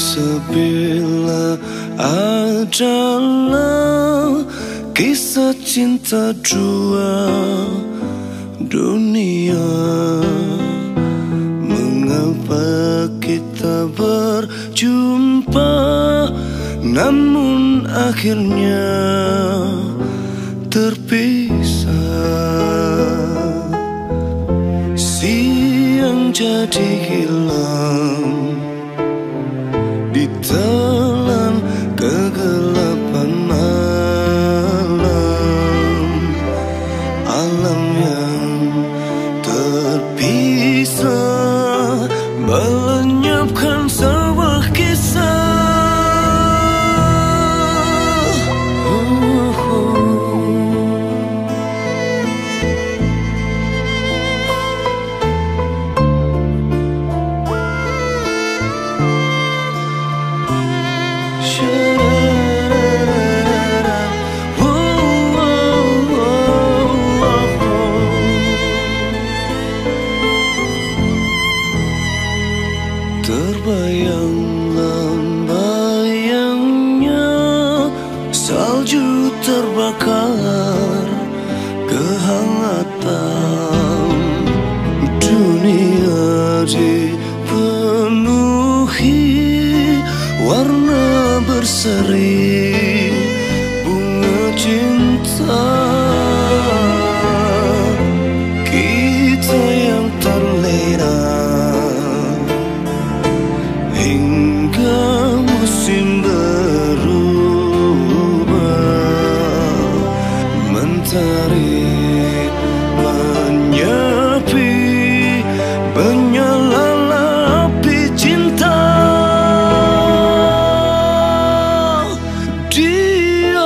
Sebila adalah kisah cinta dua dunia, mengapa kita berjumpa namun akhirnya terpisah? Siang jadi hilang ditelan kegelapan malam, alam yang terpisah melenyapkan sebuah kisah. Terbayang lambayangnya salju terbakar kehangatan, dunia dipenuhi warna berseri bunga cinta. Kita yang terlena hingga musim berubah, mentari menyepi, menyala api cinta. Dia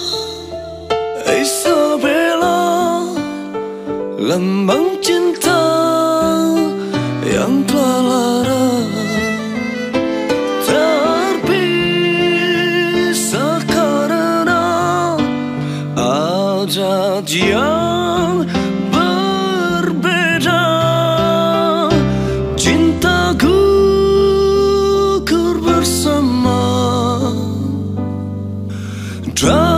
Isabella, lambang cinta yang telah lara, terpisah karena adat yang berbeda. Cinta gugur bersama.